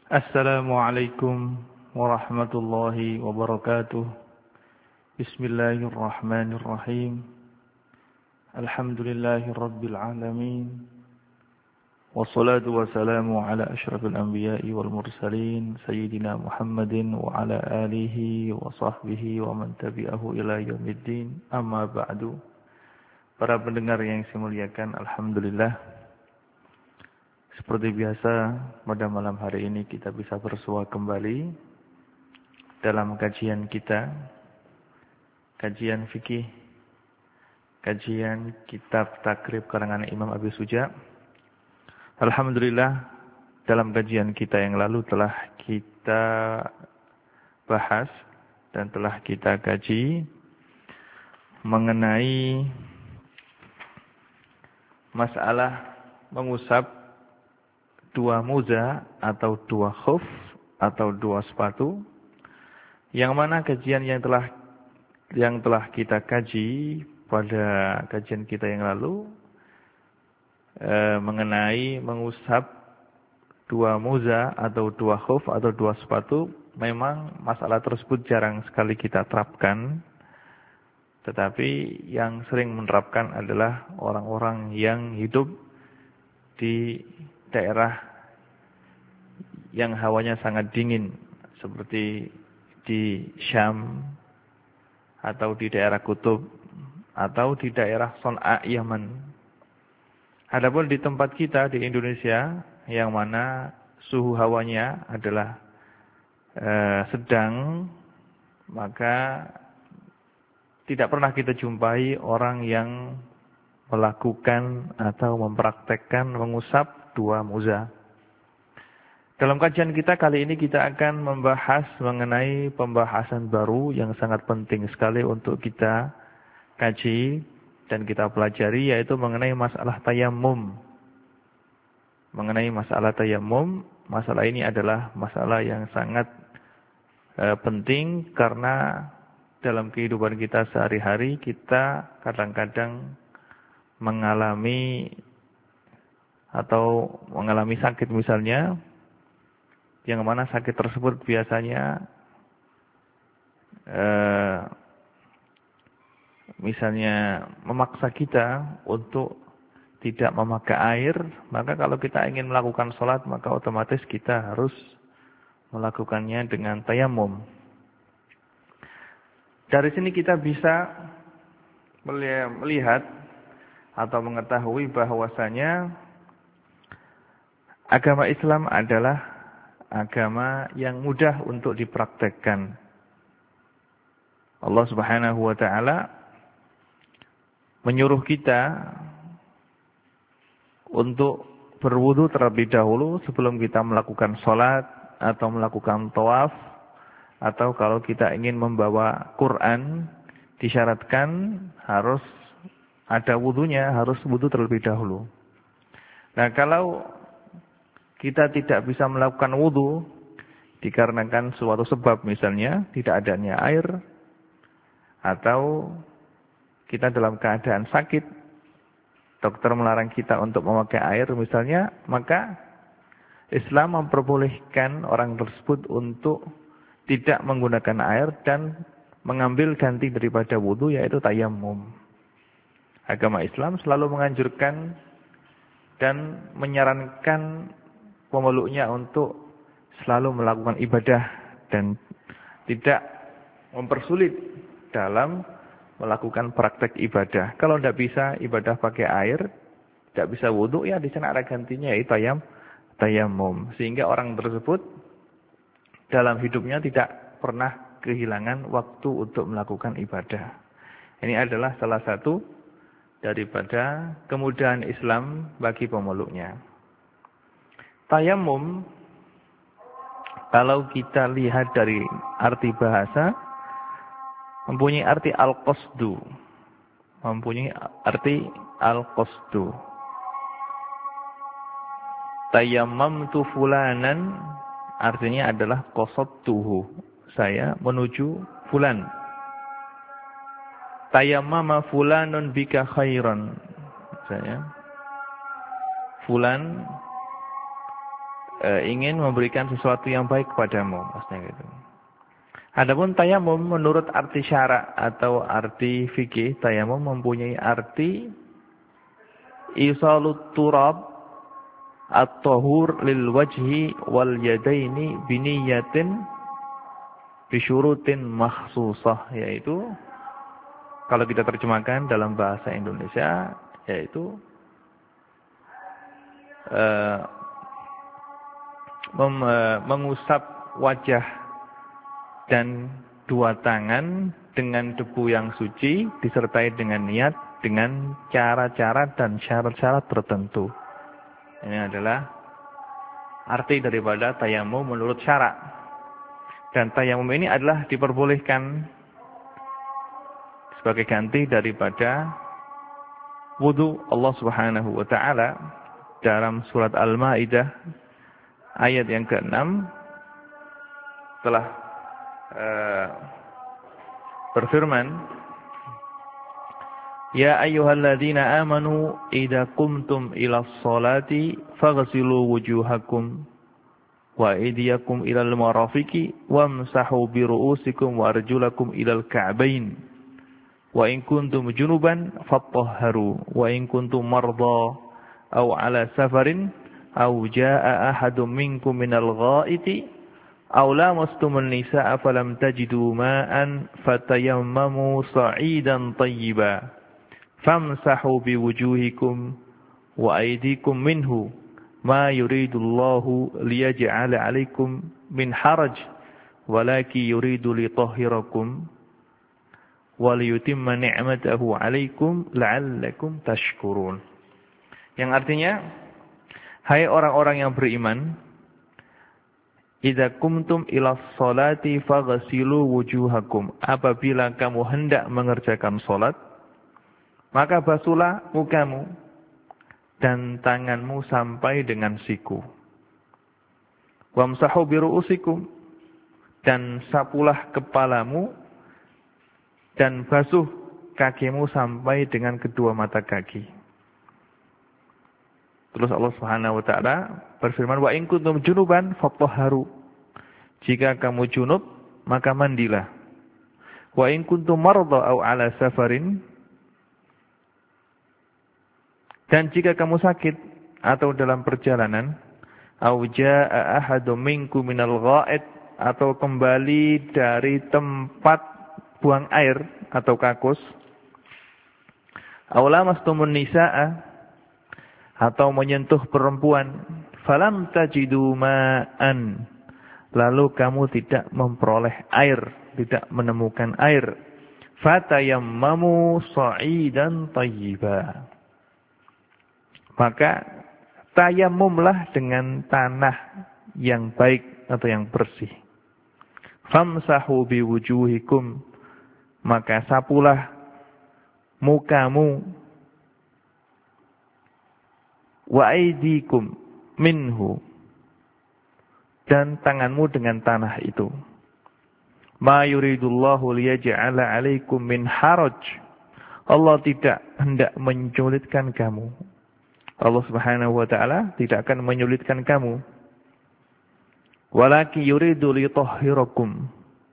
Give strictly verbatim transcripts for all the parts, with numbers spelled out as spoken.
Assalamualaikum warahmatullahi wabarakatuh. Bismillahirrahmanirrahim. Alhamdulillahi rabbil alamin. Wassalatu wassalamu ala asyrafil anbiya'i wal mursalin Sayyidina Muhammadin wa ala alihi wa sahbihi wa man tabi'ahu ila yaumiddin. Amma ba'du. Para pendengar yang saya muliakan, alhamdulillah, seperti biasa pada malam hari ini kita bisa bersua kembali dalam kajian kita, kajian fikih, kajian kitab takrib karangan Imam Abi Suja. Alhamdulillah, dalam kajian kita yang lalu telah kita bahas dan telah kita kaji mengenai masalah mengusap dua muza atau dua khuf atau dua sepatu, yang mana kajian yang telah yang telah kita kaji pada kajian kita yang lalu e, mengenai mengusap dua muza atau dua khuf atau dua sepatu. Memang masalah tersebut jarang sekali kita terapkan, tetapi yang sering menerapkan adalah orang-orang yang hidup di daerah yang hawanya sangat dingin, seperti di Syam, atau di daerah Kutub, atau di daerah Son'a, Yaman. Adapun di tempat kita di Indonesia, yang mana suhu hawanya adalah eh, sedang, maka tidak pernah kita jumpai orang yang melakukan atau mempraktekkan mengusap dua muza. Dalam kajian kita kali ini kita akan membahas mengenai pembahasan baru yang sangat penting sekali untuk kita kaji dan kita pelajari, yaitu mengenai masalah tayammum. Mengenai masalah tayammum, masalah ini adalah masalah yang sangat uh, penting karena dalam kehidupan kita sehari-hari kita kadang-kadang mengalami atau mengalami sakit misalnya, yang mana sakit tersebut biasanya eh, misalnya memaksa kita untuk tidak memakai air. Maka kalau kita ingin melakukan sholat, maka otomatis kita harus melakukannya dengan tayammum. Dari sini kita bisa melihat atau mengetahui bahwasanya agama Islam adalah agama yang mudah untuk dipraktekkan. Allah Subhanahu wa taala menyuruh kita untuk berwudu terlebih dahulu sebelum kita melakukan sholat atau melakukan tawaf, atau kalau kita ingin membawa Quran disyaratkan harus ada wudunya, harus wudu terlebih dahulu. Nah, kalau kita tidak bisa melakukan wudu dikarenakan suatu sebab, misalnya tidak adanya air, atau kita dalam keadaan sakit, dokter melarang kita untuk memakai air misalnya, maka Islam memperbolehkan orang tersebut untuk tidak menggunakan air dan mengambil ganti daripada wudu, yaitu tayammum. Agama Islam selalu menganjurkan dan menyarankan pemeluknya untuk selalu melakukan ibadah dan tidak mempersulit dalam melakukan praktek ibadah. Kalau tidak bisa ibadah pakai air, tidak bisa wudu, ya di sana ada gantinya, yaitu tayam, tayammum. Sehingga orang tersebut dalam hidupnya tidak pernah kehilangan waktu untuk melakukan ibadah. Ini adalah salah satu daripada kemudahan Islam bagi pemeluknya. Tayammum, kalau kita lihat dari arti bahasa, mempunyai arti al-qasdu. Mempunyai arti al-qasdu. Tayammamtu fulanan artinya adalah qasadtuhu. Saya menuju fulan. Tayammama fulanun bika khairan. Saya fulan e, ingin memberikan sesuatu yang baik kepadamu, maksudnya gitu. Adapun tayamum menurut arti syara atau arti fikih, tayamum mempunyai arti isalut turab at-tahur lil wajhi wal yadaini biniyatin bisyurutin makhsusah, yaitu kalau kita terjemahkan dalam bahasa Indonesia yaitu uh, mem, uh, mengusap wajah dan dua tangan dengan debu yang suci disertai dengan niat dengan cara-cara dan syarat-syarat tertentu. Ini adalah arti daripada tayamum menurut syarak. Dan tayamum ini adalah diperbolehkan sebagai ganti daripada wudu. Allah Subhanahu wa taala dalam surat Al-Maidah ayat yang keenam telah Uh, berfirman, ya ayyuhalladzina amanu idza qumtum ilas sholati faghsilu wujuhakum wa aydiyakum ilal marafiqi wamsahu bi ru'usikum wa arjulakum ilal ka'bain wa in kuntum junuban fatahharu wa in kuntum marda aw ala safarin aw jaa'a ahadun minkum minal ghaiti aw lamastumun nisaa falam tajidu ma'an fatayammamu sa'idan tayyiban famsahu biwujuhikum wa aydikum minhu ma yuridullahu liyaj'ala 'alaikum min haraj walaki yuridu litahhirakum wa liyutimma ni'matahu 'alaikum la'allakum tashkurun. Yang artinya, hai orang-orang yang beriman, idza kumtum ilas sholati faghsilu wujuhakum. Apabila kamu hendak mengerjakan salat, maka basuhlah mukamu dan tanganmu sampai dengan siku. Wamsahu bi ru'usikum, dan sapulah kepalamu dan basuh kakimu sampai dengan kedua mata kaki. Terus Allah Subhanahu wa taala berfirman, wa in kuntum junuban fatahharu. Jika kamu junub, maka mandilah. Wa in kuntum marda aw ala safarin. Dan jika kamu sakit atau dalam perjalanan, aw jaa'a ahadum minkum minal gha'id, atau kembali dari tempat buang air atau kakus, aw lamastumun nisaa, atau menyentuh perempuan, falam tajidu ma'an, lalu kamu tidak memperoleh air, tidak menemukan air, fatayammamu sa'idan thayyiba, maka tayamumlah dengan tanah yang baik atau yang bersih. Famsahu biwujuhikum, maka sapulah mukamu, wa aydikum minhu, dan tanganmu dengan tanah itu. Ma yuridullahu liyaj'ala 'alaikum min haraj. Allah tidak hendak menyulitkan kamu. Allah Subhanahu wa taala tidak akan menyulitkan kamu. Walaki yuridu litahhirakum.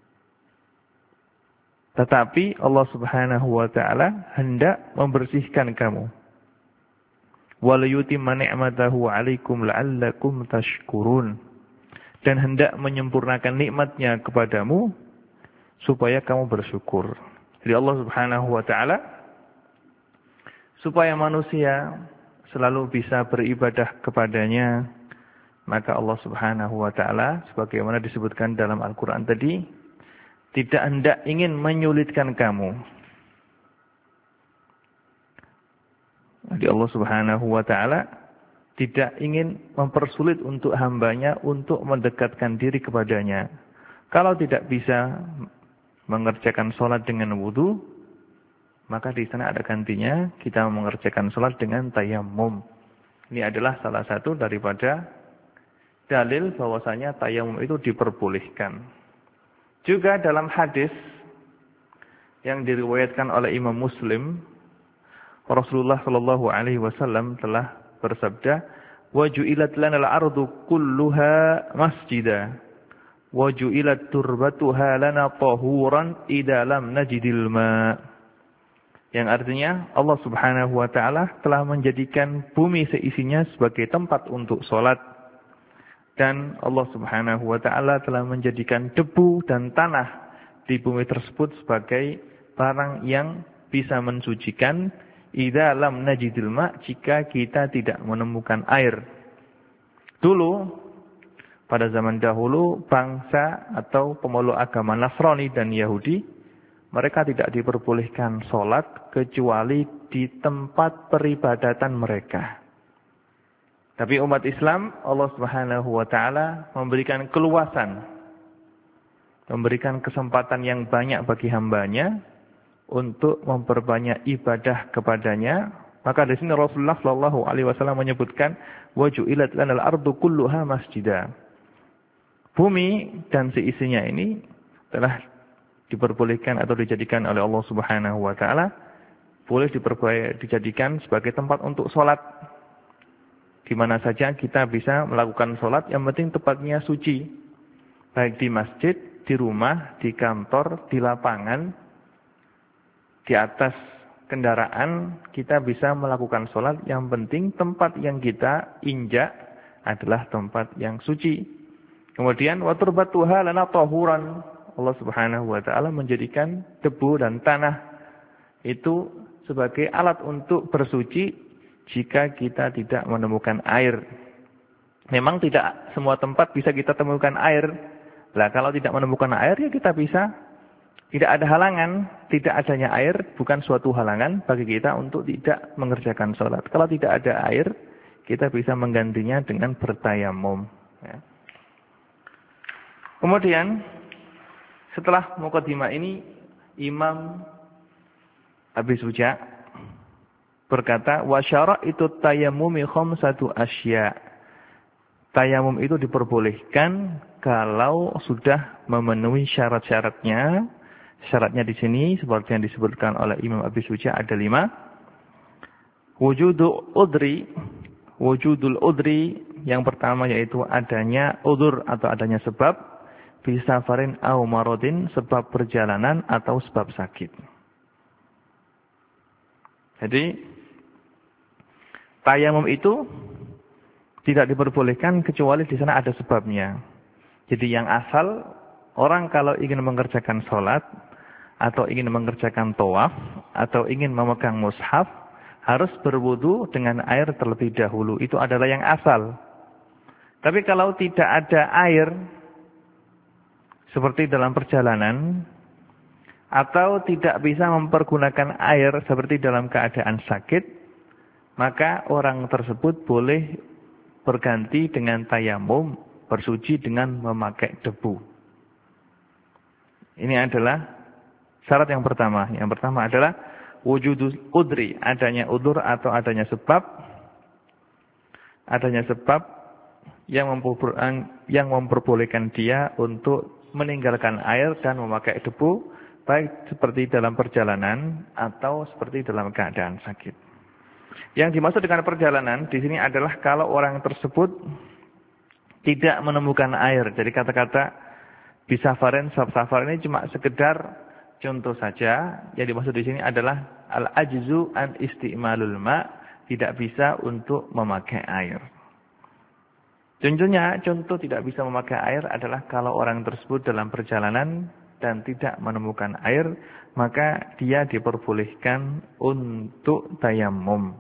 Tetapi Allah Subhanahu wa taala hendak membersihkan kamu. Waliyutimma ni'matahu 'alaikum la'allakum tashkurun, dan hendak menyempurnakan nikmatnya kepadamu supaya kamu bersyukur. Jadi Allah Subhanahu wa taala supaya manusia selalu bisa beribadah kepadanya, maka Allah Subhanahu wa taala sebagaimana disebutkan dalam Al-Qur'an tadi, tidak hendak ingin menyulitkan kamu. Jadi Allah Subhanahu wa taala tidak ingin mempersulit untuk hambanya untuk mendekatkan diri kepadanya. Kalau tidak bisa mengerjakan sholat dengan wudu, maka di sana ada gantinya, kita mengerjakan sholat dengan tayammum. Ini adalah salah satu daripada dalil bahwasanya tayammum itu diperbolehkan. Juga dalam hadis yang diriwayatkan oleh Imam Muslim, Rasulullah Shallallahu Alaihi Wasallam telah bersabda, wa ju'ilat lanal ardu kulluha masjida wa ju'ilat turbatuha lana tahuran idza lam najidil ma. Yang artinya Allah Subhanahu wa taala telah menjadikan bumi seisinya sebagai tempat untuk salat, dan Allah Subhanahu wa taala telah menjadikan debu dan tanah di bumi tersebut sebagai barang yang bisa mensucikan idza lam najidil ma, jika kita tidak menemukan air. Dulu pada zaman dahulu, bangsa atau pemeluk agama Nasrani dan Yahudi, mereka tidak diperbolehkan sholat kecuali di tempat peribadatan mereka. Tapi umat Islam, Allah Subhanahu wa taala memberikan keluasan, memberikan kesempatan yang banyak bagi hambanya untuk memperbanyak ibadah kepadanya. Maka di sini Rasulullah Shallallahu Alaihi Wasallam menyebutkan, waju'ilat lanal ardu kulluha masjidah. Bumi dan seisinya ini telah diperbolehkan atau dijadikan oleh Allah Subhanahu wa taala, boleh dijadikan sebagai tempat untuk sholat. Di mana saja kita bisa melakukan sholat, yang penting tempatnya suci. Baik di masjid, di rumah, di kantor, di lapangan, di atas kendaraan, kita bisa melakukan sholat. Yang penting tempat yang kita injak adalah tempat yang suci. Kemudian wa turbatuha lana tahuran. Allah Subhanahu wa taala menjadikan debu dan tanah itu sebagai alat untuk bersuci jika kita tidak menemukan air. Memang tidak semua tempat bisa kita temukan air. Lah kalau tidak menemukan air, ya kita bisa, tidak ada halangan. Tidak adanya air bukan suatu halangan bagi kita untuk tidak mengerjakan sholat. Kalau tidak ada air, kita bisa menggantinya dengan bertayamum. Ya. Kemudian setelah mukadimah ini, Imam Abi Suja berkata, wa syara'itut tayammumi khamsatu asya. Tayamum itu diperbolehkan kalau sudah memenuhi syarat-syaratnya. Syaratnya di sini seperti yang disebutkan oleh Imam Abi Suja ada lima. Wujudul udri, wujudul udri yang pertama yaitu adanya udzur atau adanya sebab. Bisafarin au maradin, sebab perjalanan atau sebab sakit. Jadi tayamum itu tidak diperbolehkan kecuali di sana ada sebabnya. Jadi yang asal, orang kalau ingin mengerjakan sholat atau ingin mengerjakan tawaf atau ingin memegang mushaf harus berwudu dengan air terlebih dahulu. Itu adalah yang asal. Tapi kalau tidak ada air seperti dalam perjalanan, atau tidak bisa mempergunakan air seperti dalam keadaan sakit, maka orang tersebut boleh berganti dengan tayamum, bersuci dengan memakai debu. Ini adalah syarat yang pertama. Yang pertama adalah wujudul udri, adanya udur atau adanya sebab, adanya sebab yang memperbolehkan dia untuk meninggalkan air dan memakai debu, baik seperti dalam perjalanan atau seperti dalam keadaan sakit. Yang dimaksud dengan perjalanan di sini adalah kalau orang tersebut tidak menemukan air. Jadi kata-kata bisafarin, safar ini cuma sekedar contoh saja. Yang dimaksud di sini adalah al-ajzu an isti'malul ma, tidak bisa untuk memakai air. Contohnya, contoh tidak bisa memakai air adalah kalau orang tersebut dalam perjalanan dan tidak menemukan air, maka dia diperbolehkan untuk tayamum.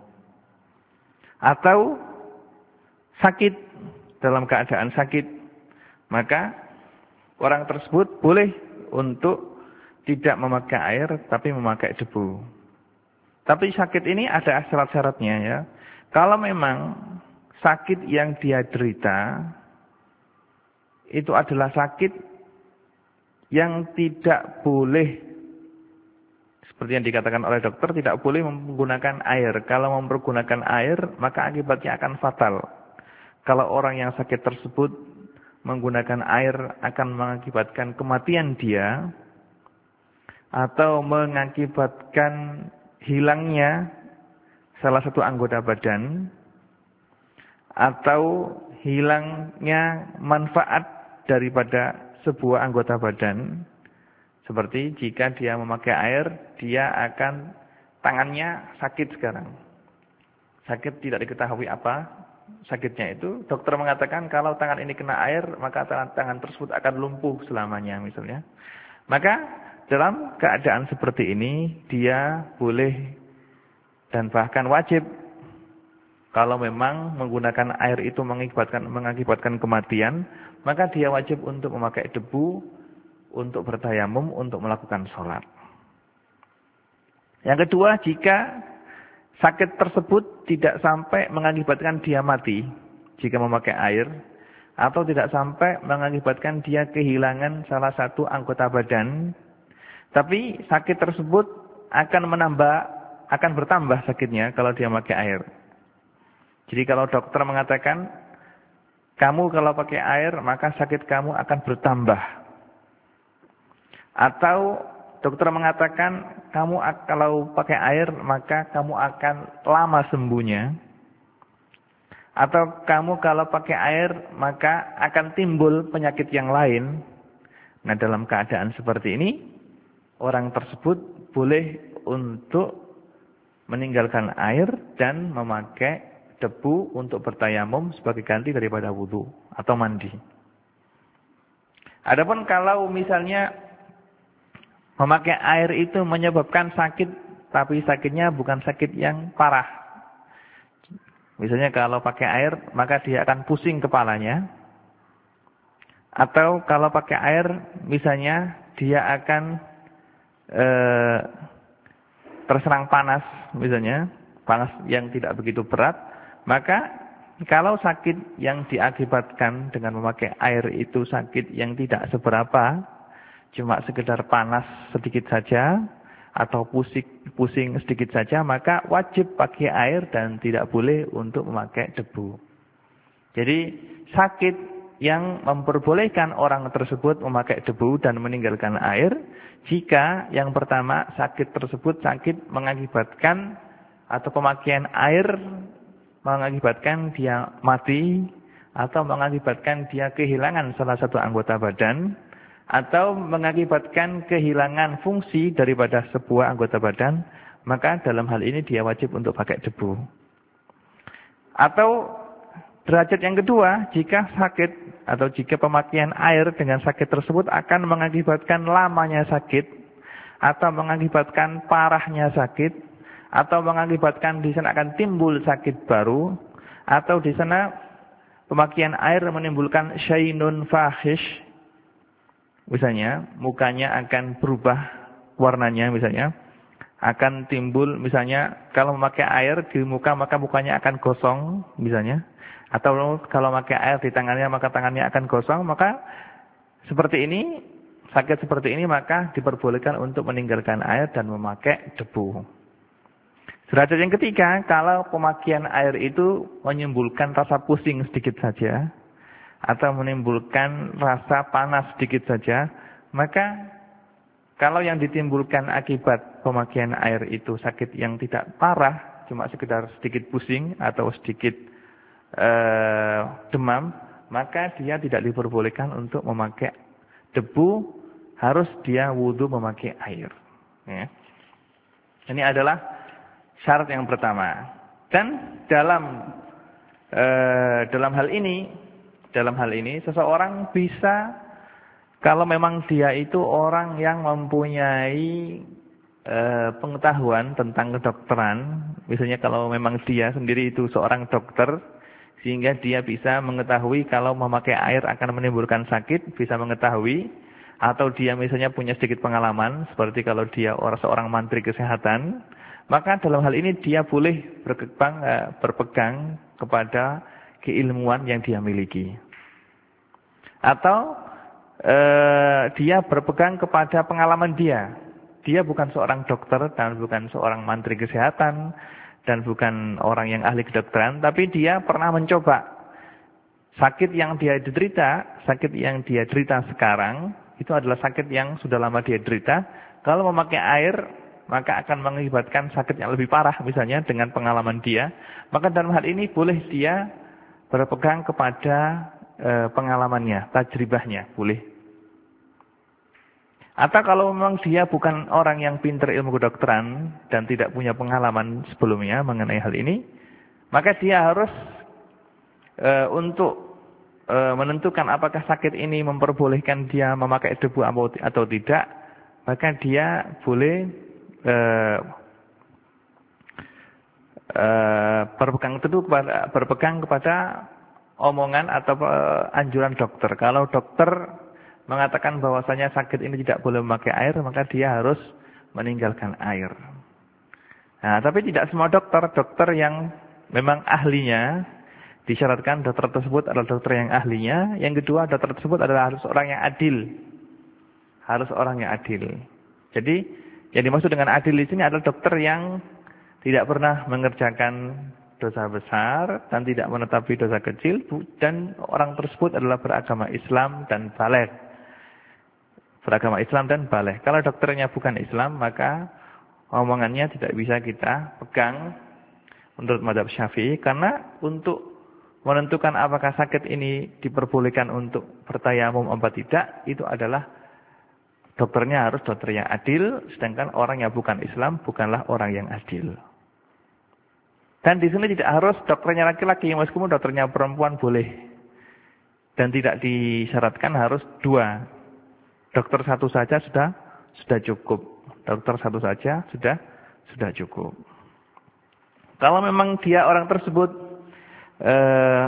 Atau sakit, dalam keadaan sakit, maka orang tersebut boleh untuk tidak memakai air tapi memakai debu. Tapi sakit ini ada syarat-syaratnya ya. Kalau memang sakit yang dia derita itu adalah sakit yang tidak boleh, seperti yang dikatakan oleh dokter, tidak boleh menggunakan air. Kalau mempergunakan air, maka akibatnya akan fatal. Kalau orang yang sakit tersebut menggunakan air akan mengakibatkan kematian dia, atau mengakibatkan hilangnya salah satu anggota badan, atau hilangnya manfaat daripada sebuah anggota badan. Seperti jika dia memakai air, dia akan tangannya sakit sekarang. Sakit tidak diketahui apa sakitnya itu. Dokter mengatakan kalau tangan ini kena air, maka tangan, tangan tersebut akan lumpuh selamanya misalnya. Maka dalam keadaan seperti ini, dia boleh dan bahkan wajib, kalau memang menggunakan air itu mengakibatkan, mengakibatkan kematian, maka dia wajib untuk memakai debu, untuk bertayamum, untuk melakukan sholat. Yang kedua, jika sakit tersebut tidak sampai mengakibatkan dia mati, jika memakai air, atau tidak sampai mengakibatkan dia kehilangan salah satu anggota badan, tapi sakit tersebut akan menambah, akan bertambah sakitnya kalau dia memakai air. Jadi kalau dokter mengatakan, kamu kalau pakai air, maka sakit kamu akan bertambah. Atau dokter mengatakan, kamu kalau pakai air, maka kamu akan lama sembuhnya. Atau kamu kalau pakai air, maka akan timbul penyakit yang lain. Nah, dalam keadaan seperti ini, orang tersebut boleh untuk meninggalkan air dan memakai debu untuk bertayamum sebagai ganti daripada wudu atau mandi. Adapun kalau misalnya memakai air itu menyebabkan sakit, tapi sakitnya bukan sakit yang parah. Misalnya kalau pakai air, maka dia akan pusing kepalanya. Atau kalau pakai air, misalnya dia akan eh, terserang panas, misalnya panas yang tidak begitu berat. Maka kalau sakit yang diakibatkan dengan memakai air itu sakit yang tidak seberapa, cuma sekedar panas sedikit saja atau pusing, pusing sedikit saja, maka wajib pakai air dan tidak boleh untuk memakai debu. Jadi sakit yang memperbolehkan orang tersebut memakai debu dan meninggalkan air, jika yang pertama sakit tersebut sakit mengakibatkan atau pemakaian air mengakibatkan dia mati, atau mengakibatkan dia kehilangan salah satu anggota badan, atau mengakibatkan kehilangan fungsi daripada sebuah anggota badan, maka dalam hal ini dia wajib untuk pakai debu. Atau derajat yang kedua, jika sakit atau jika pemakaian air dengan sakit tersebut akan mengakibatkan lamanya sakit, atau mengakibatkan parahnya sakit, atau mengakibatkan di sana akan timbul sakit baru, atau di sana pemakaian air menimbulkan syainun fahish, misalnya mukanya akan berubah warnanya, misalnya akan timbul, misalnya kalau memakai air di muka maka mukanya akan gosong, misalnya, atau kalau memakai air di tangannya maka tangannya akan gosong, maka seperti ini, sakit seperti ini maka diperbolehkan untuk meninggalkan air dan memakai debu. Derajat yang ketiga, kalau pemakaian air itu menimbulkan rasa pusing sedikit saja, atau menimbulkan rasa panas sedikit saja, maka kalau yang ditimbulkan akibat pemakaian air itu sakit yang tidak parah, cuma sekedar sedikit pusing atau sedikit eh, demam, maka dia tidak diperbolehkan untuk memakai debu, harus dia wudu memakai air. Ya. Ini adalah syarat yang pertama. Dan dalam e, dalam hal ini, dalam hal ini seseorang bisa, kalau memang dia itu orang yang mempunyai e, pengetahuan tentang kedokteran, misalnya kalau memang dia sendiri itu seorang dokter, sehingga dia bisa mengetahui kalau memakai air akan menimbulkan sakit, bisa mengetahui, atau dia misalnya punya sedikit pengalaman, seperti kalau dia orang seorang mantri kesehatan, maka dalam hal ini dia boleh berpegang, berpegang kepada keilmuan yang dia miliki. Atau eh, dia berpegang kepada pengalaman dia. Dia bukan seorang dokter dan bukan seorang mantri kesehatan dan bukan orang yang ahli kedokteran, tapi dia pernah mencoba. Sakit yang dia derita, sakit yang dia derita sekarang, itu adalah sakit yang sudah lama dia derita. Kalau memakai air, maka akan mengakibatkan sakit yang lebih parah, misalnya dengan pengalaman dia. Maka dalam hal ini boleh dia berpegang kepada e, pengalamannya, tajribahnya, boleh. Atau kalau memang dia bukan orang yang pintar ilmu kedokteran dan tidak punya pengalaman sebelumnya mengenai hal ini, maka dia harus e, untuk e, menentukan apakah sakit ini memperbolehkan dia memakai debu atau tidak, maka dia boleh e, e, berpegang teguh kepada, berpegang kepada omongan atau e, anjuran dokter. Kalau dokter mengatakan bahwasanya sakit ini tidak boleh memakai air, maka dia harus meninggalkan air. Nah, tapi tidak semua dokter, dokter yang memang ahlinya, disyaratkan dokter tersebut adalah dokter yang ahlinya. Yang kedua, dokter tersebut adalah harus orang yang adil. Harus orang yang adil. Jadi, yang dimaksud dengan adil di sini adalah dokter yang tidak pernah mengerjakan dosa besar dan tidak menetapi dosa kecil, dan orang tersebut adalah beragama Islam dan baligh. Beragama Islam dan baligh. Kalau dokternya bukan Islam, maka omongannya tidak bisa kita pegang menurut mazhab Syafi'i, karena untuk menentukan apakah sakit ini diperbolehkan untuk bertayamum apa tidak, itu adalah dokternya harus dokter yang adil, sedangkan orang yang bukan Islam bukanlah orang yang adil. Dan di sini tidak harus dokternya laki-laki, meskipun dokternya perempuan boleh. Dan tidak disyaratkan harus dua. Dokter satu saja sudah sudah cukup. Dokter satu saja sudah sudah cukup. Kalau memang dia orang tersebut eh,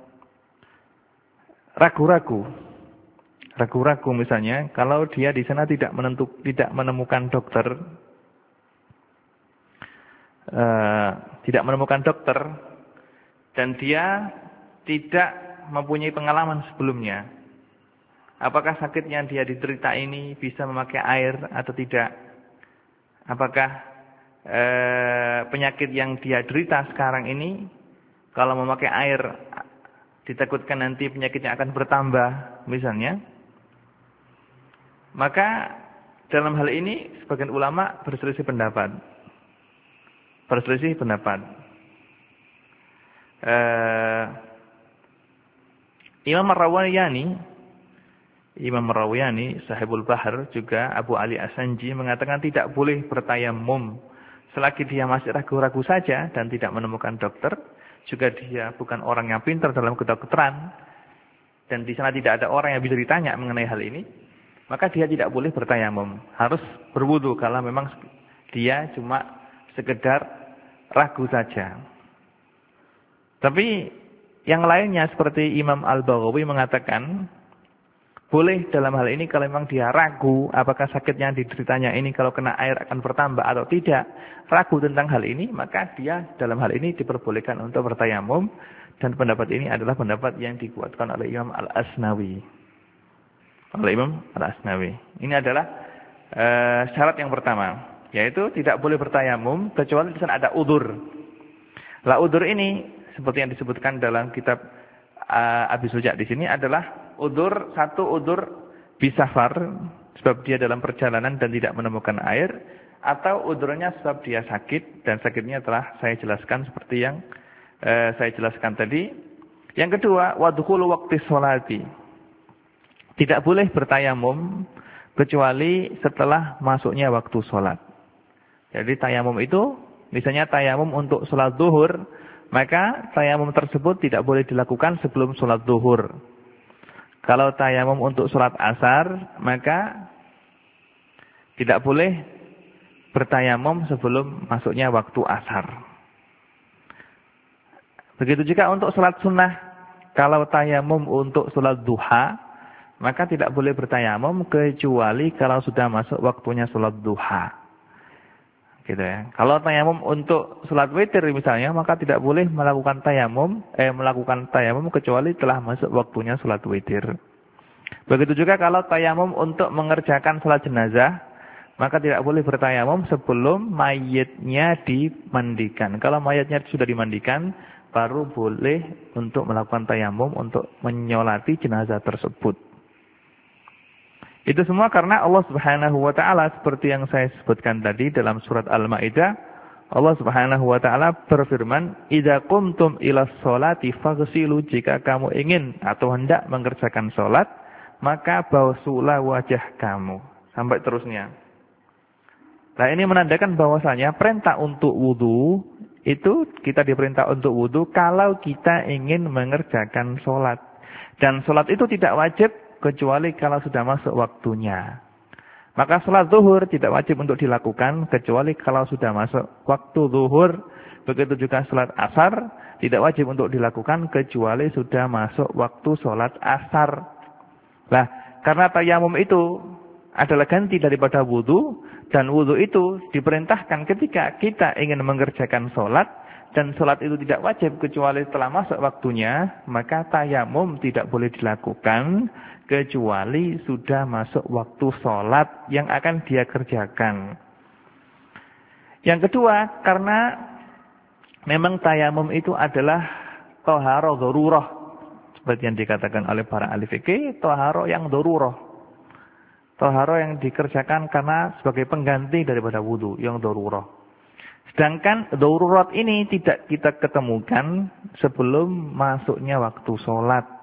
ragu-ragu, ragu-ragu misalnya, kalau dia di sana tidak menentuk, tidak menemukan dokter, eh, tidak menemukan dokter, dan dia tidak mempunyai pengalaman sebelumnya. Apakah sakit yang dia diderita ini bisa memakai air atau tidak? Apakah e, penyakit yang dia derita sekarang ini, kalau memakai air, ditakutkan nanti penyakitnya akan bertambah, misalnya. Maka dalam hal ini, sebagian ulama berselisih pendapat. Berselisih pendapat. E, Imam Ar-Rawayani, Imam Rawayani, Sahibul Bahar, juga Abu Ali As-Sanji mengatakan tidak boleh bertayamum selagi dia masih ragu-ragu saja dan tidak menemukan dokter, juga dia bukan orang yang pintar dalam kedokteran, dan di sana tidak ada orang yang bisa ditanya mengenai hal ini, maka dia tidak boleh bertayamum, harus berwudu kalau memang dia cuma sekedar ragu saja. Tapi yang lainnya seperti Imam Al-Baghawi mengatakan, boleh dalam hal ini kalau memang dia ragu apakah sakit yang dideritanya ini kalau kena air akan bertambah atau tidak. Ragu tentang hal ini, maka dia dalam hal ini diperbolehkan untuk bertayamum. Dan pendapat ini adalah pendapat yang dikuatkan oleh Imam Al-Asnawi. Oleh Imam Al-Asnawi. Ini adalah uh, syarat yang pertama. Yaitu tidak boleh bertayamum kecuali di sana ada udzur. Lah udzur ini seperti yang disebutkan dalam kitab uh, Abi Suja di sini adalah udzur, satu udzur bisafar, sebab dia dalam perjalanan dan tidak menemukan air, atau udzurnya sebab dia sakit, dan sakitnya telah saya jelaskan seperti yang eh, saya jelaskan tadi. Yang kedua, wadkhulu waqti sholati. Tidak boleh bertayamum kecuali setelah masuknya waktu sholat. Jadi tayamum itu, misalnya tayamum untuk sholat zuhur, maka tayamum tersebut tidak boleh dilakukan sebelum sholat zuhur. Kalau tayamum untuk sholat asar, maka tidak boleh bertayamum sebelum masuknya waktu asar. Begitu juga untuk sholat sunnah. Kalau tayamum untuk sholat duha, maka tidak boleh bertayamum kecuali kalau sudah masuk waktunya sholat duha. Gitu ya. Kalau tayamum untuk sholat witir misalnya, maka tidak boleh melakukan tayamum, eh melakukan tayamum kecuali telah masuk waktunya sholat witir. Begitu juga kalau tayamum untuk mengerjakan sholat jenazah, maka tidak boleh bertayamum sebelum mayitnya dimandikan. Kalau mayatnya sudah dimandikan, baru boleh untuk melakukan tayamum untuk menyolati jenazah tersebut. Itu semua karena Allah Subhanahu wa taala seperti yang saya sebutkan tadi dalam surat Al-Maidah, Allah Subhanahu wa taala berfirman, "Idza qumtum ilas sholati faghsilu," jika kamu ingin atau hendak mengerjakan salat, maka basuhlah wajah kamu. Sampai terusnya. Nah, ini menandakan bahwasanya perintah untuk wudu itu kita diperintah untuk wudu kalau kita ingin mengerjakan salat. Dan salat itu tidak wajib kecuali kalau sudah masuk waktunya. Maka salat zuhur tidak wajib untuk dilakukan kecuali kalau sudah masuk waktu zuhur. Begitu juga salat asar tidak wajib untuk dilakukan kecuali sudah masuk waktu salat asar. Nah, karena tayamum itu adalah ganti daripada wudu, dan wudu itu diperintahkan ketika kita ingin mengerjakan salat, dan salat itu tidak wajib kecuali setelah masuk waktunya, maka tayamum tidak boleh dilakukan kecuali sudah masuk waktu sholat yang akan dia kerjakan. Yang kedua, karena memang tayamum itu adalah toharo dorurah. Seperti yang dikatakan oleh para ahli fikih, toharo yang dorurah. Toharo yang dikerjakan karena sebagai pengganti daripada wudu, yang dorurah. Sedangkan dorurat ini tidak kita ketemukan sebelum masuknya waktu sholat.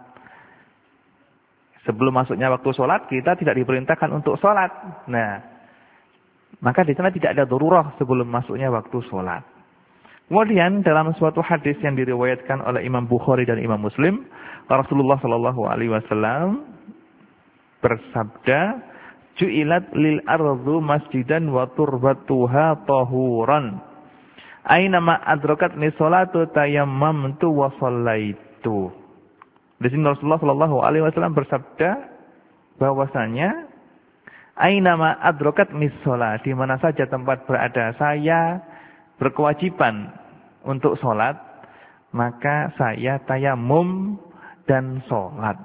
Sebelum masuknya waktu sholat, kita tidak diperintahkan untuk sholat. Nah, maka di sana tidak ada darurah sebelum masuknya waktu sholat. Kemudian dalam suatu hadis yang diriwayatkan oleh Imam Bukhari dan Imam Muslim, Rasulullah Shallallahu Alaihi Wasallam bersabda, "Ju'ilat lil ardu masjidan wa turbatuha tahuran. Ainama adrakat ni sholatu tayammamtu wa shallaitu." Di sini Rasulullah Shallallahu Alaihi Wasallam bersabda bahwasanya ainama adrokat misola, di mana saja tempat berada saya berkewajiban untuk sholat, maka saya tayamum dan sholat.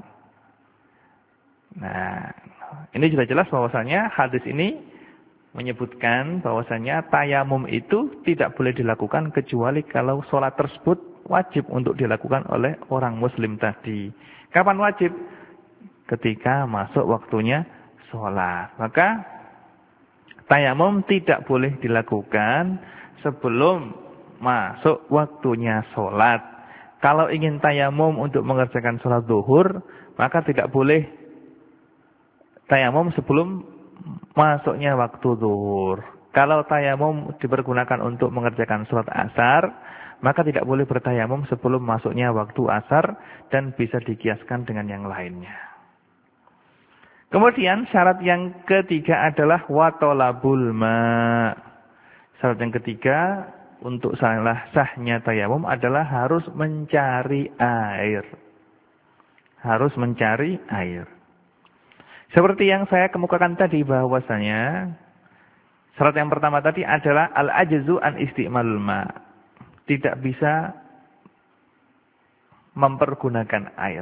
Nah, ini sudah jelas bahwasanya hadis ini menyebutkan bahwasanya tayamum itu tidak boleh dilakukan kecuali kalau sholat tersebut wajib untuk dilakukan oleh orang muslim tadi. Kapan wajib? Ketika masuk waktunya sholat. Maka tayamum tidak boleh dilakukan sebelum masuk waktunya sholat. Kalau ingin tayamum untuk mengerjakan sholat zuhur, maka tidak boleh tayamum sebelum masuknya waktu zuhur. Kalau tayamum dipergunakan untuk mengerjakan sholat asar, maka tidak boleh bertayamum sebelum masuknya waktu asar dan bisa dikiaskan dengan yang lainnya. Kemudian syarat yang ketiga adalah watolabul ma. Syarat yang ketiga untuk salah sahnya tayamum adalah harus mencari air. Harus mencari air. Seperti yang saya kemukakan tadi bahwasanya syarat yang pertama tadi adalah al-ajzu an isti'malul ma. Tidak bisa mempergunakan air.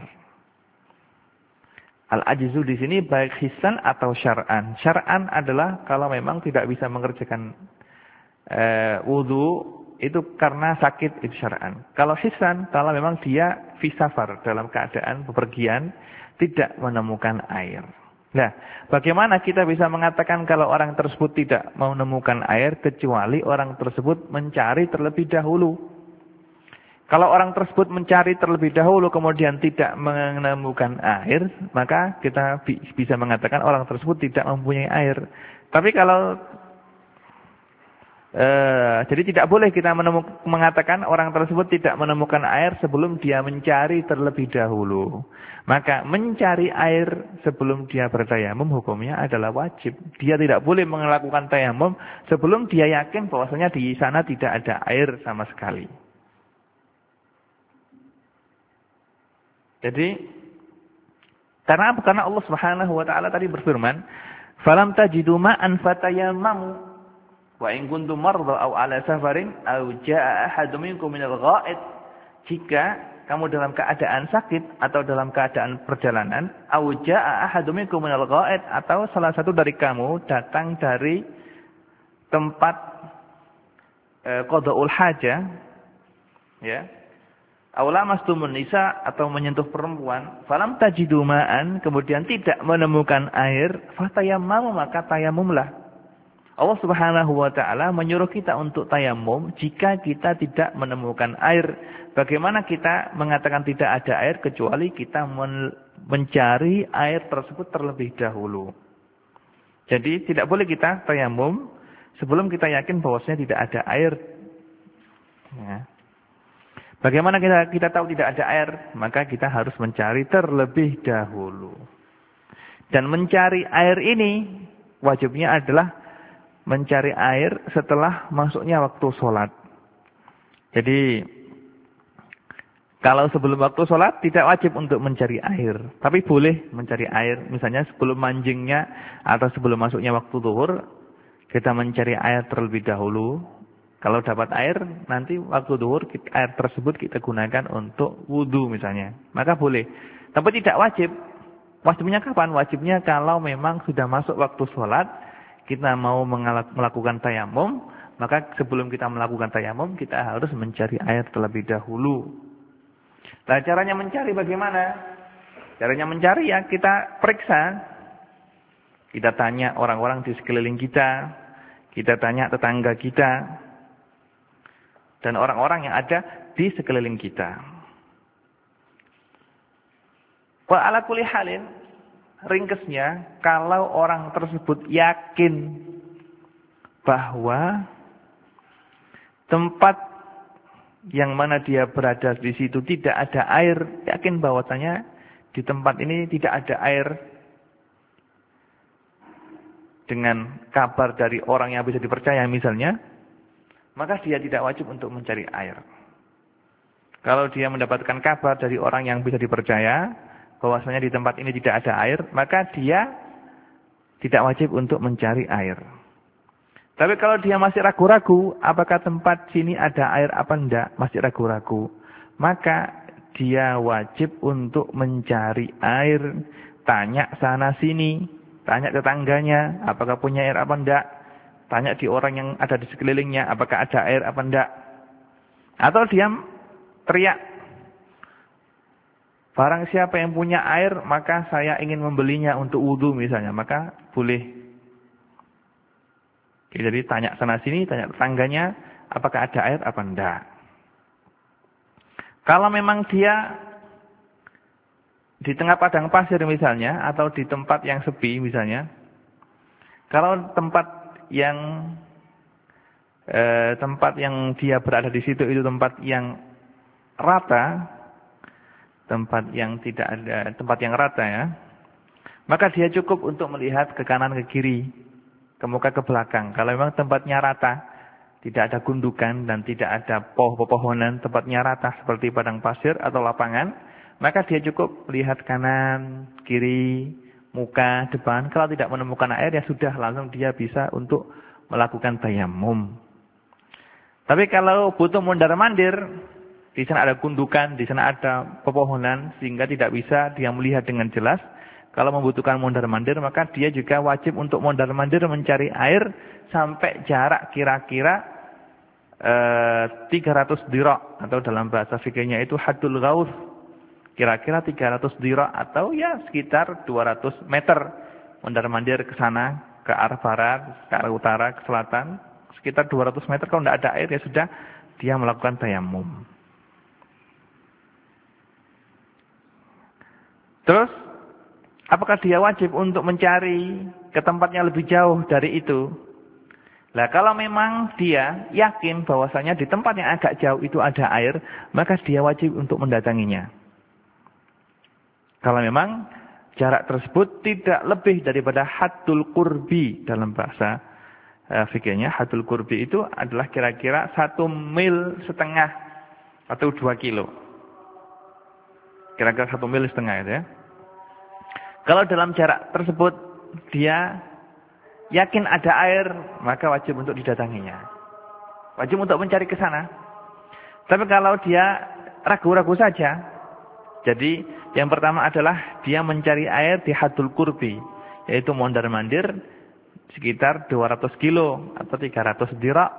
Al-ajzu di sini baik hisan atau syar'an. Syar'an adalah kalau memang tidak bisa mengerjakan e, wudu itu karena sakit, itu syar'an. Kalau hisan, kalau memang dia fi safar, dalam keadaan bepergian, tidak menemukan air. Nah, bagaimana kita bisa mengatakan kalau orang tersebut tidak menemukan air kecuali orang tersebut mencari terlebih dahulu? Kalau orang tersebut mencari terlebih dahulu kemudian tidak menemukan air, maka kita bisa mengatakan orang tersebut tidak mempunyai air. Tapi kalau Uh, jadi tidak boleh kita menemuk, mengatakan orang tersebut tidak menemukan air sebelum dia mencari terlebih dahulu. Maka mencari air sebelum dia bertayamum hukumnya adalah wajib. Dia tidak boleh melakukan tayamum sebelum dia yakin bahwasanya di sana tidak ada air sama sekali. Jadi karena karena Allah Subhanahu wa taala tadi berfirman, "Falam tajidu ma'an fatayammamu." Wa in kuntum marda aw ala safarin aw jaa ahadun minkum minal gha'id. Jika kamu dalam keadaan sakit atau dalam keadaan perjalanan, aw jaa ahadun minkum minal gha'id, atau salah satu dari kamu datang dari tempat e, qada'ul hajah, ya. Aw lamastumun nisa, atau menyentuh perempuan, falam tajidu ma'an, kemudian tidak menemukan air, fatayammamu, maka tayamumlah. Allah Subhanahu wa taala menyuruh kita untuk tayamum jika kita tidak menemukan air. Bagaimana kita mengatakan tidak ada air kecuali kita men mencari air tersebut terlebih dahulu. Jadi tidak boleh kita tayamum sebelum kita yakin bahwasanya tidak ada air. Ya. Bagaimana kita kita tahu tidak ada air? Maka kita harus mencari terlebih dahulu. Dan mencari air ini wajibnya adalah mencari air setelah masuknya waktu sholat. Jadi, kalau sebelum waktu sholat tidak wajib untuk mencari air. Tapi boleh mencari air. Misalnya sebelum mancingnya atau sebelum masuknya waktu zuhur, kita mencari air terlebih dahulu. Kalau dapat air, nanti waktu zuhur air tersebut kita gunakan untuk wudhu misalnya. Maka boleh. Tapi tidak wajib. Wajibnya kapan? Wajibnya kalau memang sudah masuk waktu sholat, kita mau melakukan tayamum, maka sebelum kita melakukan tayamum, kita harus mencari air terlebih dahulu. Nah, caranya mencari bagaimana? Caranya mencari ya kita periksa. Kita tanya orang-orang di sekeliling kita, kita tanya tetangga kita, dan orang-orang yang ada di sekeliling kita. Wa ala kulli halin, ringkesnya, kalau orang tersebut yakin bahwa tempat yang mana dia berada di situ tidak ada air, yakin bahwasanya di tempat ini tidak ada air, dengan kabar dari orang yang bisa dipercaya misalnya, maka dia tidak wajib untuk mencari air. Kalau dia mendapatkan kabar dari orang yang bisa dipercaya, bahwasanya di tempat ini tidak ada air, maka dia tidak wajib untuk mencari air. Tapi kalau dia masih ragu-ragu, apakah tempat sini ada air apa enggak, masih ragu-ragu, maka dia wajib untuk mencari air, tanya sana sini, tanya tetangganya, apakah punya air apa enggak, tanya di orang yang ada di sekelilingnya, apakah ada air apa enggak. Atau dia teriak, barang siapa yang punya air, maka saya ingin membelinya untuk wudhu misalnya, maka boleh. Jadi tanya sana sini, tanya tetangganya, apakah ada air apa enggak. Kalau memang dia di tengah padang pasir misalnya, atau di tempat yang sepi misalnya, kalau tempat yang eh, tempat yang dia berada di situ itu tempat yang rata, tempat yang tidak ada, tempat yang rata ya, maka dia cukup untuk melihat ke kanan ke kiri, ke muka ke belakang. Kalau memang tempatnya rata, tidak ada gundukan dan tidak ada pohon-pohonan, tempatnya rata seperti padang pasir atau lapangan, maka dia cukup melihat kanan, kiri, muka, depan. Kalau tidak menemukan air, ya sudah, langsung dia bisa untuk melakukan tayamum. Tapi kalau butuh mondar-mandir, di sana ada gundukan, di sana ada pepohonan, sehingga tidak bisa dia melihat dengan jelas. Kalau membutuhkan mondar-mandir, maka dia juga wajib untuk mondar-mandir mencari air sampai jarak kira-kira eh, tiga ratus dira' atau dalam bahasa fikihnya itu haddul ghaus. Kira-kira tiga ratus dira' atau ya sekitar dua ratus meter mondar-mandir ke sana, ke arah barat, ke arah utara, ke selatan. Sekitar dua ratus meter, kalau tidak ada air ya sudah dia melakukan tayamum. Terus, apakah dia wajib untuk mencari ke tempatnya lebih jauh dari itu? Nah, kalau memang dia yakin bahwasanya di tempat yang agak jauh itu ada air, maka dia wajib untuk mendatanginya. Kalau memang jarak tersebut tidak lebih daripada haddul qurbi dalam bahasa uh, fikihnya. Haddul qurbi itu adalah kira-kira satu mil setengah atau dua kilo. Kira-kira satu mil setengah itu ya. Kalau dalam jarak tersebut dia yakin ada air, maka wajib untuk didatanginya. Wajib untuk mencari ke sana. Tapi kalau dia ragu-ragu saja, jadi yang pertama adalah dia mencari air di haddul qurbi, yaitu mondar-mandir sekitar dua ratus kilo atau tiga ratus dira'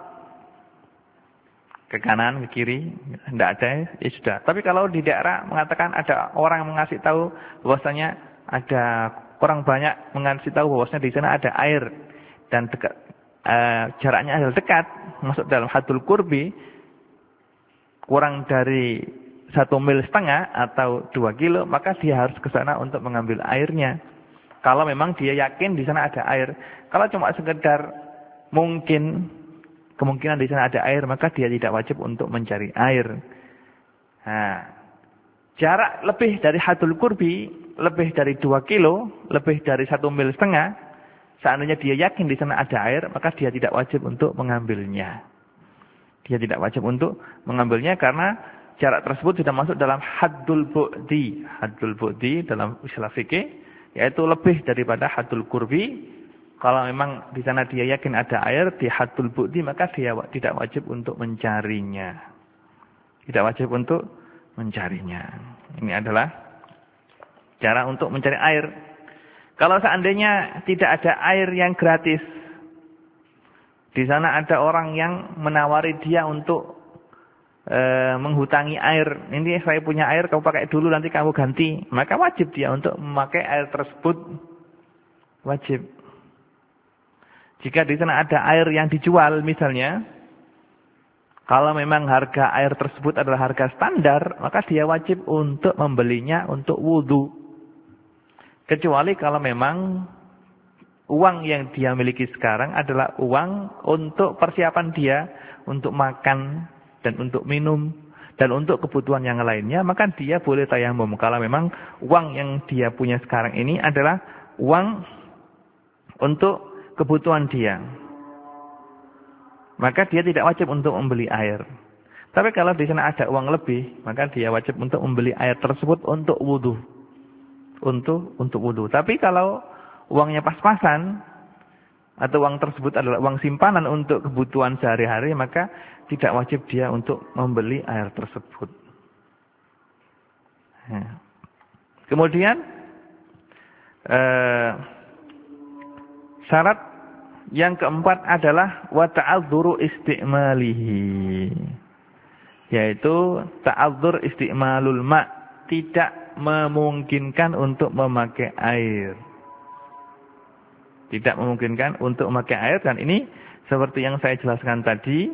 ke kanan, ke kiri, tidak ada, ya sudah. Tapi kalau di daerah mengatakan ada orang yang mengasih tahu bahwasanya ada orang banyak mengasih tahu bahwasanya di sana ada air dan dekat uh, jaraknya adalah dekat, masuk dalam hadul qurbi, kurang dari satu mil setengah atau dua kilo, maka dia harus ke sana untuk mengambil airnya. Kalau memang dia yakin di sana ada air. Kalau cuma sekedar mungkin kemungkinan di sana ada air, maka dia tidak wajib untuk mencari air. Nah, jarak lebih dari hadul qurbi, lebih dari dua kilo, lebih dari satu mil setengah, seandainya dia yakin di sana ada air, maka dia tidak wajib untuk mengambilnya. Dia tidak wajib untuk mengambilnya karena jarak tersebut sudah masuk dalam haddul bu'di. Haddul bu'di dalam istilah fikih, yaitu lebih daripada hadul qurbi. Kalau memang di sana dia yakin ada air di haddul bu'di, maka dia tidak wajib untuk mencarinya. Tidak wajib untuk mencarinya. Ini adalah cara untuk mencari air. Kalau seandainya tidak ada air yang gratis, di sana ada orang yang menawari dia untuk e, menghutangi air. Ini saya punya air, kamu pakai dulu, nanti kamu ganti. Maka wajib dia untuk memakai air tersebut. Wajib. Jika di sana ada air yang dijual misalnya, kalau memang harga air tersebut adalah harga standar, maka dia wajib untuk membelinya untuk wudhu. Kecuali kalau memang uang yang dia miliki sekarang adalah uang untuk persiapan dia, untuk makan dan untuk minum dan untuk kebutuhan yang lainnya, maka dia boleh tayamum. Kalau memang uang yang dia punya sekarang ini adalah uang untuk kebutuhan dia, maka dia tidak wajib untuk membeli air. Tapi kalau di sana ada uang lebih, maka dia wajib untuk membeli air tersebut untuk wudhu. Untuk untuk wudhu. Tapi kalau uangnya pas-pasan, atau uang tersebut adalah uang simpanan untuk kebutuhan sehari-hari, maka tidak wajib dia untuk membeli air tersebut. Ya. Kemudian, eh, syarat yang keempat adalah wa ta'adzuru istimalihi, yaitu ta'adzur istimalul ma', tidak memungkinkan untuk memakai air. Tidak memungkinkan untuk memakai air, dan ini seperti yang saya jelaskan tadi,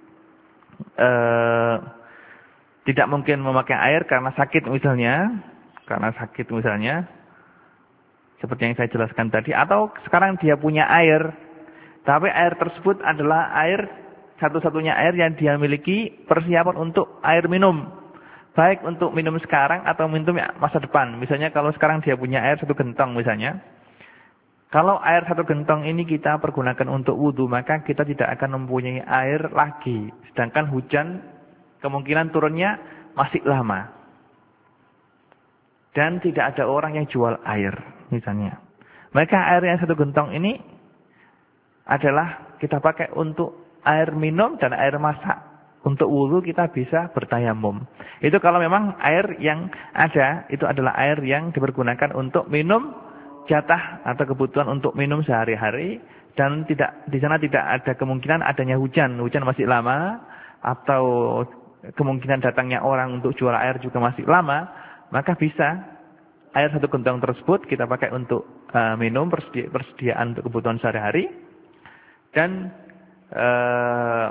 eh, tidak mungkin memakai air karena sakit misalnya, karena sakit misalnya, seperti yang saya jelaskan tadi, atau sekarang dia punya air, tapi air tersebut adalah air satu-satunya air yang dia miliki persiapan untuk air minum. Baik untuk minum sekarang atau minum masa depan. Misalnya kalau sekarang dia punya air satu gentong misalnya. Kalau air satu gentong ini kita pergunakan untuk wudhu, maka kita tidak akan mempunyai air lagi. Sedangkan hujan kemungkinan turunnya masih lama. Dan tidak ada orang yang jual air misalnya. Maka air yang satu gentong ini adalah kita pakai untuk air minum dan air masak. Untuk wudhu kita bisa bertayamum. Itu kalau memang air yang ada, itu adalah air yang dipergunakan untuk minum, jatah atau kebutuhan untuk minum sehari-hari. Dan tidak di sana tidak ada kemungkinan adanya hujan. Hujan masih lama. Atau kemungkinan datangnya orang untuk jual air juga masih lama. Maka bisa air satu gentong tersebut kita pakai untuk uh, minum, persedi persediaan untuk kebutuhan sehari-hari. Dan Uh,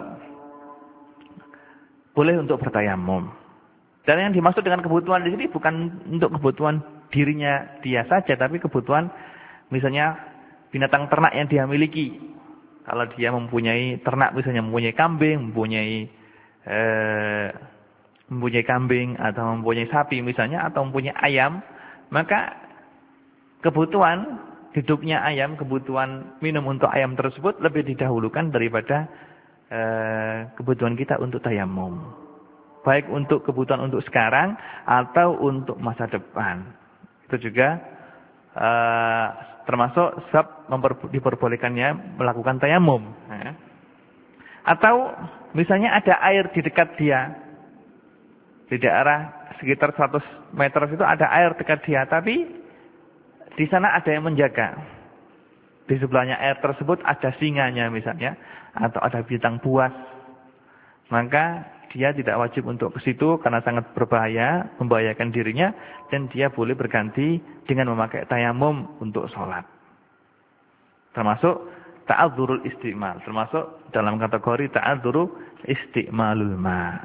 boleh untuk bertayamum. Dan yang dimaksud dengan kebutuhan di sini bukan untuk kebutuhan dirinya dia saja, tapi kebutuhan misalnya binatang ternak yang dia miliki. Kalau dia mempunyai ternak, misalnya mempunyai kambing, mempunyai eh, mempunyai kambing atau mempunyai sapi misalnya, atau mempunyai ayam, maka kebutuhan hidupnya ayam, kebutuhan minum untuk ayam tersebut lebih didahulukan daripada Eh, kebutuhan kita untuk tayamum. Baik untuk kebutuhan untuk sekarang atau untuk masa depan. Itu juga eh, termasuk sebab diperbolehkannya melakukan tayamum. Nah. Atau misalnya ada air di dekat dia. Di daerah sekitar seratus meter itu ada air dekat dia, tapi di sana ada yang menjaga. Di sebelahnya air tersebut ada singanya misalnya, atau ada binatang buas, maka dia tidak wajib untuk ke situ karena sangat berbahaya, membahayakan dirinya, dan dia boleh berganti dengan memakai tayamum untuk sholat. Termasuk ta'adzurul istimal, termasuk dalam kategori ta'adzuru istimalul ma.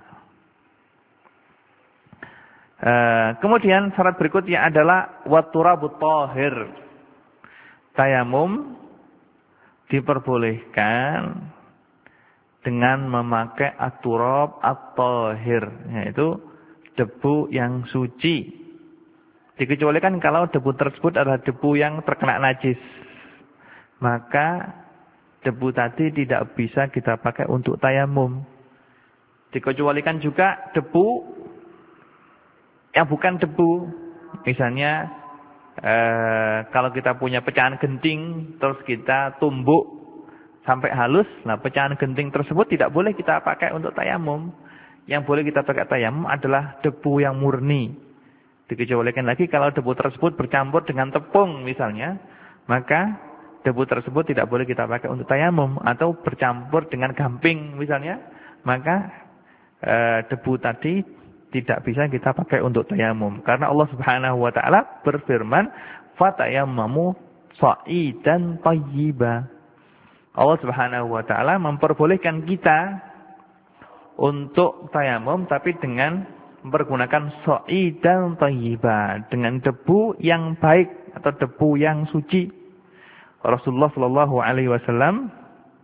Uh, kemudian syarat berikutnya adalah watturabut thahir. Tayamum diperbolehkan dengan memakai at-turab at-thahir, yaitu debu yang suci. Dikecualikan kalau debu tersebut adalah debu yang terkena najis. Maka debu tadi tidak bisa kita pakai untuk tayamum. Dikecualikan juga debu yang bukan debu. Misalnya eh, kalau kita punya pecahan genting terus kita tumbuk sampai halus, nah pecahan genting tersebut tidak boleh kita pakai untuk tayamum. Yang boleh kita pakai tayamum adalah debu yang murni. Dikecualikan lagi kalau debu tersebut bercampur dengan tepung misalnya, maka debu tersebut tidak boleh kita pakai untuk tayamum. Atau bercampur dengan gamping misalnya, maka e, debu tadi tidak bisa kita pakai untuk tayamum. Karena Allah Subhanahu wa taala berfirman, "Fatayammamu sha'idan thayyiba." Allah Subhanahu wa taala memperbolehkan kita untuk tayamum tapi dengan mempergunakan sha'idan thayyiba, dengan debu yang baik atau debu yang suci. Rasulullah sallallahu alaihi wasallam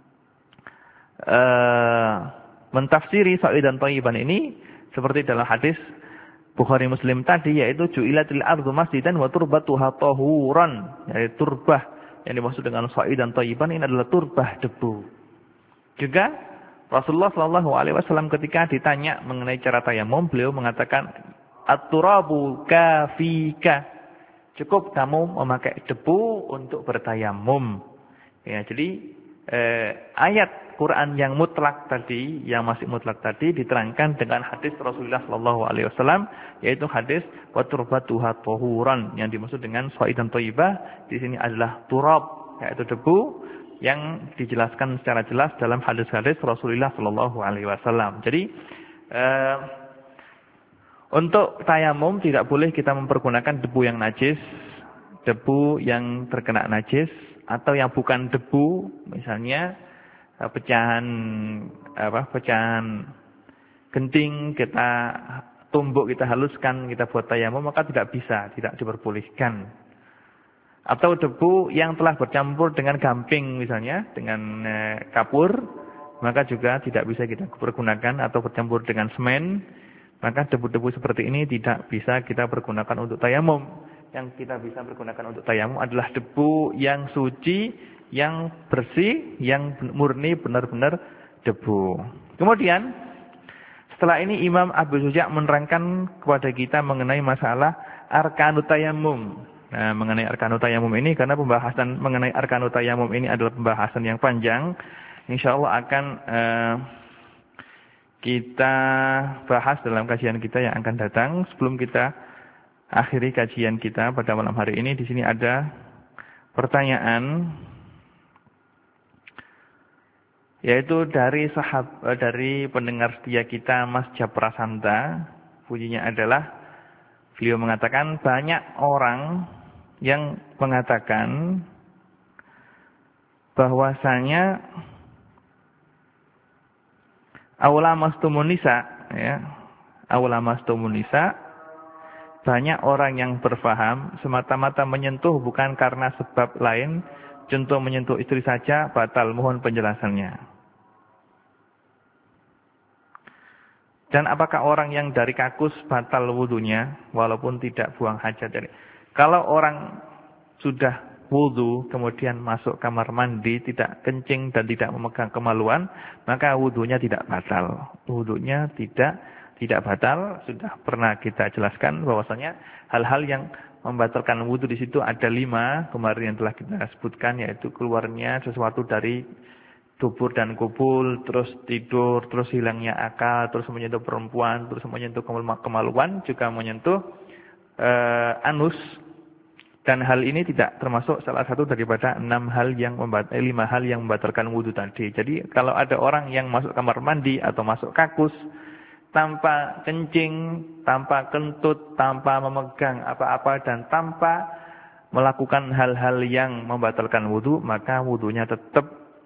uh, mentafsiri sha'idan thayyiban ini seperti dalam hadis Bukhari Muslim tadi, yaitu ju'ilatil ardu masjidan wa turbatuha tahuran, yaitu turbah yang dimaksud dengan sha'idan thayyiban ini adalah turbah debu. Juga Rasulullah Shallallahu Alaihi Wasallam ketika ditanya mengenai cara tayamum, beliau mengatakan at-turabu kafika, cukup kamu memakai debu untuk bertayamum. Ya, jadi eh, ayat Quran yang mutlak tadi, yang masih mutlak tadi diterangkan dengan hadis Rasulullah Shallallahu Alaihi Wasallam, yaitu hadis wa turbatuha tahuran, yang dimaksud dengan sha'idan thayyibah di sini adalah turab, yaitu debu yang dijelaskan secara jelas dalam hadis-hadis Rasulullah Shallallahu Alaihi Wasallam. Jadi eh, untuk tayamum tidak boleh kita mempergunakan debu yang najis, debu yang terkena najis, atau yang bukan debu, misalnya eh, pecahan apa pecahan genting kita tumbuk, kita haluskan, kita buat tayamum, maka tidak bisa, tidak diperbolehkan. Atau debu yang telah bercampur dengan gamping misalnya, dengan e, kapur, maka juga tidak bisa kita pergunakan, atau bercampur dengan semen, maka debu-debu seperti ini tidak bisa kita pergunakan untuk tayamum. Yang kita bisa pergunakan untuk tayamum adalah debu yang suci, yang bersih, yang murni benar-benar debu. Kemudian setelah ini Imam Abu Suja menerangkan kepada kita mengenai masalah arkanut tayammum. Nah, mengenai arkanut tayammum ini, karena pembahasan mengenai arkanut tayammum ini adalah pembahasan yang panjang, insyaallah akan uh, kita bahas dalam kajian kita yang akan datang. Sebelum kita akhiri kajian kita pada malam hari ini, di sini ada pertanyaan, yaitu dari sahab dari pendengar setia kita Mas Japrasanta. Bunyinya adalah, beliau mengatakan banyak orang yang mengatakan bahwasanya aula mastumun nisa, ya, aula mastumun nisa, banyak orang yang berfaham semata-mata menyentuh bukan karena sebab lain, contoh menyentuh istri saja batal. Mohon penjelasannya. Dan apakah orang yang dari kakus batal wudunya walaupun tidak buang hajat? Dari kalau orang sudah wudu kemudian masuk kamar mandi tidak kencing dan tidak memegang kemaluan, maka wudunya tidak batal. Wudunya tidak tidak batal. Sudah pernah kita jelaskan bahwasanya hal-hal yang membatalkan wudu di situ ada lima kemarin yang telah kita sebutkan, yaitu keluarnya sesuatu dari dubur dan kubul, terus tidur, terus hilangnya akal, terus menyentuh perempuan, terus menyentuh kemaluan, juga menyentuh uh, anus. Dan hal ini tidak termasuk salah satu daripada enam hal yang membat eh, lima hal yang membatalkan wudu tadi. Jadi kalau ada orang yang masuk kamar mandi atau masuk kakus tanpa kencing, tanpa kentut, tanpa memegang apa-apa dan tanpa melakukan hal-hal yang membatalkan wudu, maka wudunya tetap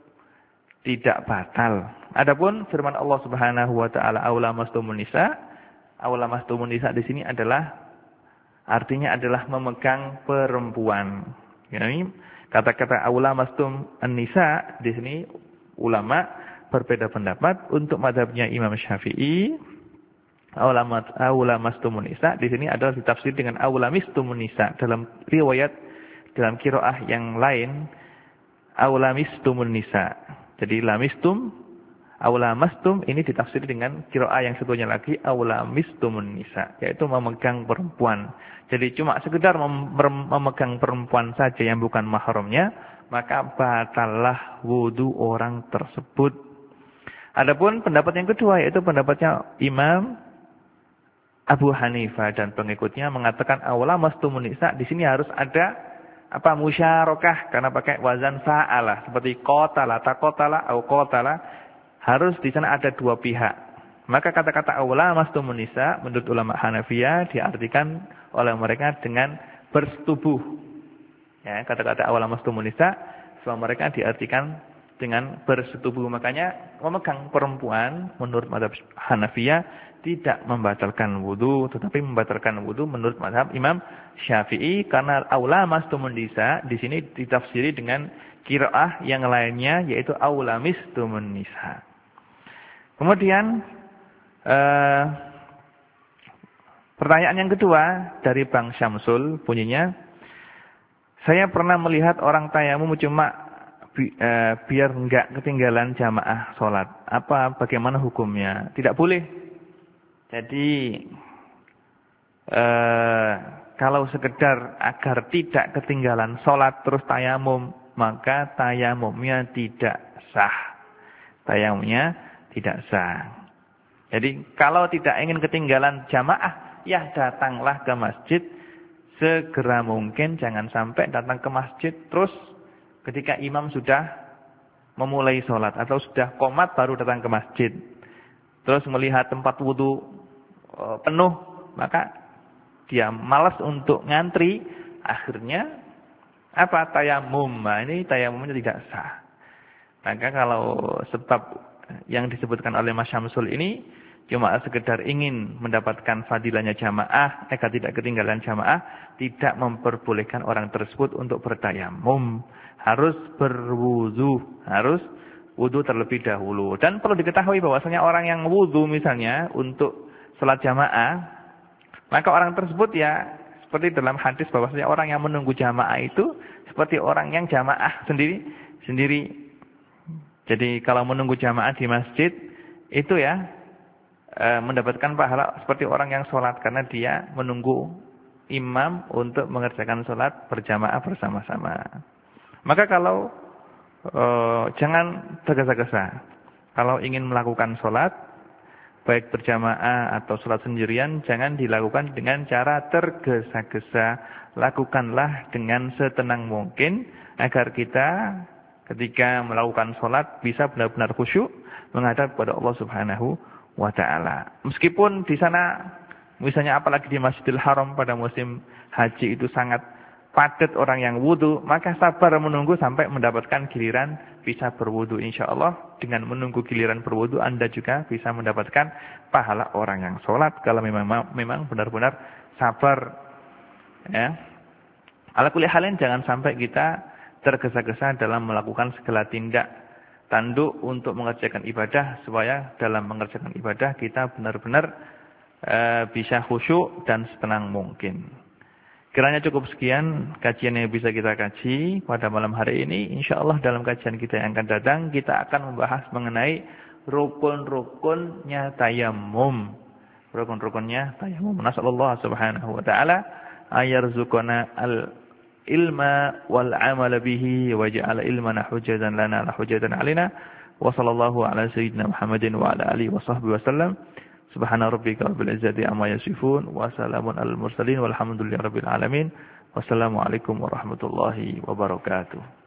tidak batal. Adapun firman Allah Subhanahu wa taala aula mastumun nisa, aula mastumun nisa di sini adalah artinya adalah memegang perempuan. Yani kata-kata aula mastum an-nisa di sini ulama berbeda pendapat. Untuk mazhabnya Imam Syafi'i, aula aula mastumun nisa di sini adalah ditafsir dengan aula mistumun nisa. Dalam riwayat dalam qiraah yang lain aula mistumun nisa. Jadi lamistum, aula mastum ini ditafsir dengan qiraah yang satunya lagi aula mistumun nisa, yaitu memegang perempuan. Jadi cuma sekedar mem memegang perempuan saja yang bukan mahramnya, maka batallah wudu orang tersebut. Adapun pendapat yang kedua yaitu pendapatnya Imam Abu Hanifah dan pengikutnya mengatakan aula mastumun nisa di sini harus ada apa musyarakah karena pakai wazan fa'alah seperti qatala, taqatala atau qatala, harus di sana ada dua pihak. Maka kata-kata aula mastumun nisa menurut ulama Hanafiyah diartikan oleh mereka dengan bersetubuh. Ya, kata-kata aula mastumun nisa sama mereka diartikan dengan bersetubuh. Makanya memegang perempuan menurut mazhab Hanafiyah tidak membatalkan wudu, tetapi membatalkan wudu menurut mazhab Imam Syafi'i karena aula mastumun nisa di sini ditafsiri dengan qiraah yang lainnya yaitu aula mistumun nisa. Kemudian eh, pertanyaan yang kedua dari Bang Syamsul bunyinya, saya pernah melihat orang tayamum cuma bi, eh, biar enggak ketinggalan jamaah sholat. Apa bagaimana hukumnya? Tidak boleh. Jadi eh, kalau sekedar agar tidak ketinggalan sholat terus tayamum, maka tayamumnya tidak sah. Tayamumnya tidak sah. Jadi kalau tidak ingin ketinggalan jamaah, ya datanglah ke masjid segera mungkin. Jangan sampai datang ke masjid terus ketika imam sudah memulai sholat atau sudah qomat baru datang ke masjid. Terus melihat tempat wudu penuh, maka dia malas untuk ngantri, akhirnya apa tayamum. Nah, ini tayamumnya tidak sah. Maka kalau sebab yang disebutkan oleh Mas Syamsul ini cuma sekedar ingin mendapatkan fadilahnya jamaah, agar tidak ketinggalan jamaah, tidak memperbolehkan orang tersebut untuk bertayamum. Harus berwudu, harus wudu terlebih dahulu. Dan perlu diketahui bahwasanya orang yang wudu misalnya untuk salat jamaah, maka orang tersebut ya seperti dalam hadis bahwasanya orang yang menunggu jamaah itu seperti orang yang jamaah sendiri sendiri. Jadi kalau menunggu jamaah di masjid itu ya e, mendapatkan pahala seperti orang yang sholat karena dia menunggu imam untuk mengerjakan sholat berjamaah bersama-sama. Maka kalau e, jangan tergesa-gesa. Kalau ingin melakukan sholat baik berjamaah atau sholat sendirian, jangan dilakukan dengan cara tergesa-gesa. Lakukanlah dengan setenang mungkin agar kita ketika melakukan sholat bisa benar-benar khusyuk menghadap kepada Allah Subhanahu wa taala. Meskipun di sana misalnya apalagi di Masjidil Haram pada musim haji itu sangat padat orang yang wudu, maka sabar menunggu sampai mendapatkan giliran bisa berwudu. Insyaallah dengan menunggu giliran berwudu Anda juga bisa mendapatkan pahala orang yang sholat kalau memang memang benar-benar sabar. Ya. Ala kulli halin jangan sampai kita tergesa-gesa dalam melakukan segala tindak tanduk untuk mengerjakan ibadah, supaya dalam mengerjakan ibadah kita benar-benar e, bisa khusyuk dan setenang mungkin. Kiranya cukup sekian kajian yang bisa kita kaji pada malam hari ini. InsyaAllah dalam kajian kita yang akan datang, kita akan membahas mengenai rukun-rukunnya tayamum. Rukun-rukunnya tayamum. Nasallallahu subhanahu wa ta'ala ayarzuqana al-ilma wal-amala bihi wa ja'ala ilmana hujjatan lana la hujjatan alina. Wa sallallahu ala sayyidina Muhammadin wa ala alihi wa sahbihi wa sallam. Subhana rabbika rabbil izzati amma yasifun wa salamun alal mursalin walhamdulillahi rabbil alamin. Wassalamualaikum warahmatullahi wabarakatuh.